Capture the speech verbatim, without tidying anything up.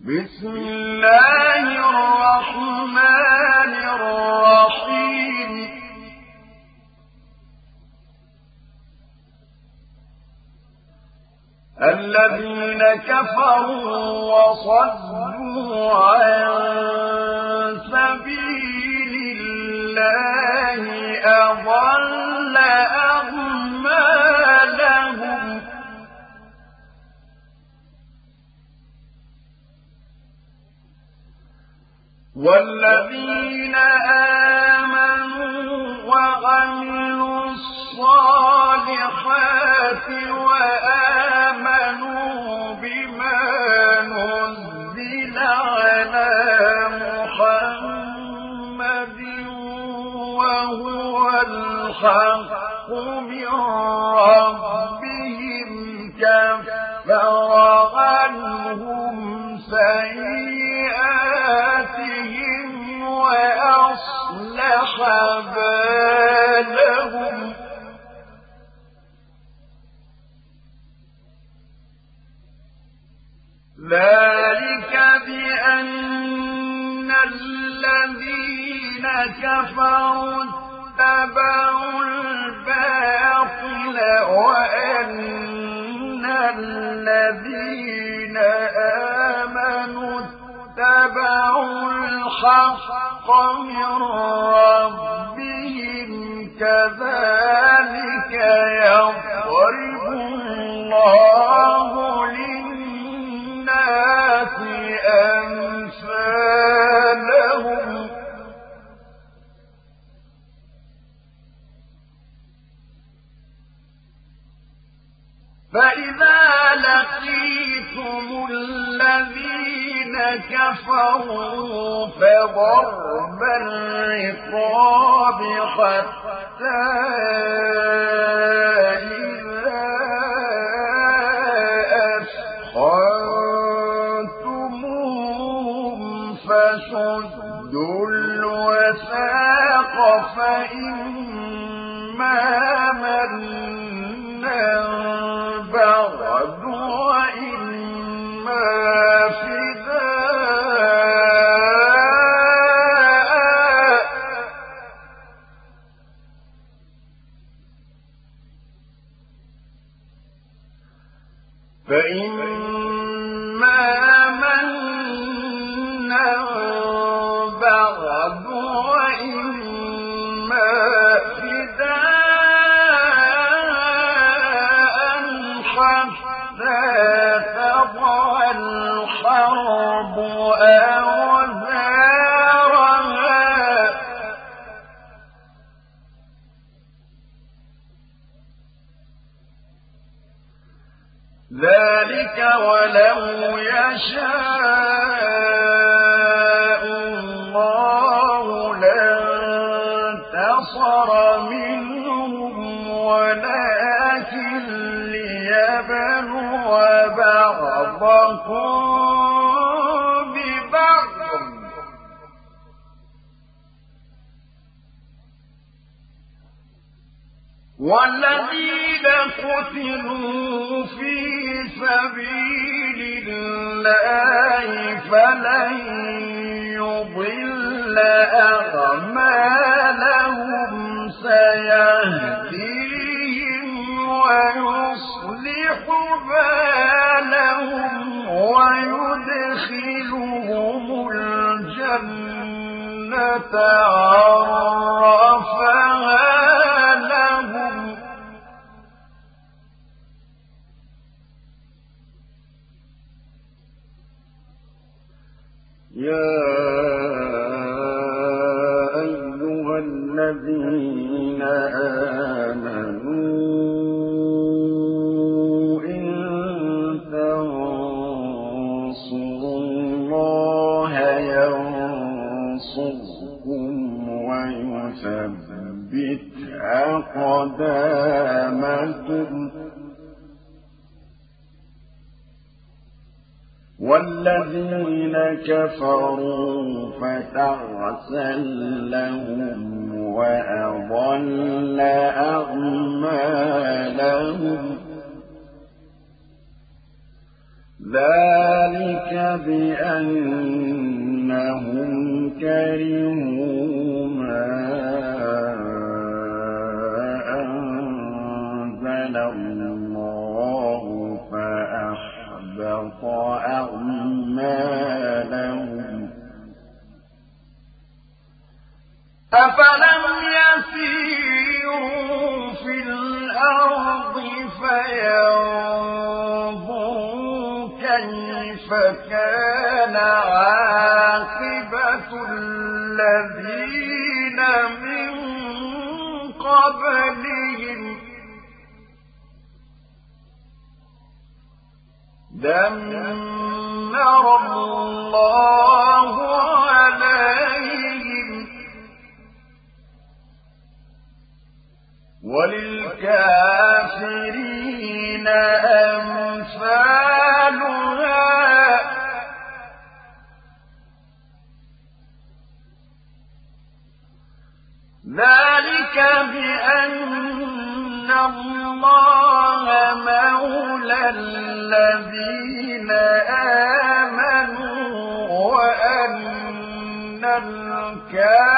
بسم الله الرحمن الرحيم الذين كفروا وصدوا عن سبيل الله أضل أعمالهم والذين آمنوا وعملوا الصالحات وآمنوا بما نزل على محمد وهو الحق من ربهم كفر عنهم سيئاتهم وأصلح بالهم ذلك بأن الذين كفروا اتبعوا الباطل وأن الذين آمنوا اتبعوا الحق من ربهم كذلك يضرب الله للناس أمثالهم فإذا لقيتم الذين كفروا فضرب الرقاب حتى إذا أثخنتموهم فشدوا الوثاق فإما منا بعد وإما فداء فإما منا بعد وإما فداء حتى تضع الحرب أوزارها ذلك ولو يشاء الله لانتصر منهم ولكن ليبلو بعضكم ببعض والذين قتلوا في سبيل الله فلن يضل أعمالهم سيهديهم ويصلح بالهم ويدخلهم الجنة عرفها لهم يا أيها الذين آمنوا إن تنصروا الله ينصركم ويثبت أقدامكم والذين كفروا فتعسا لهم وأضل أعمالهم ذلك بأنهم كرهوا ما أنزل الله فأحبط أعمالهم أفلم يسيروا في الأرض فينظروا كيف كان عاقبة الذين من قبلهم دمر الله عليهم وللكافرين أمثالها ذلك بأن الله مولى الذين آمنوا وأن الكافرين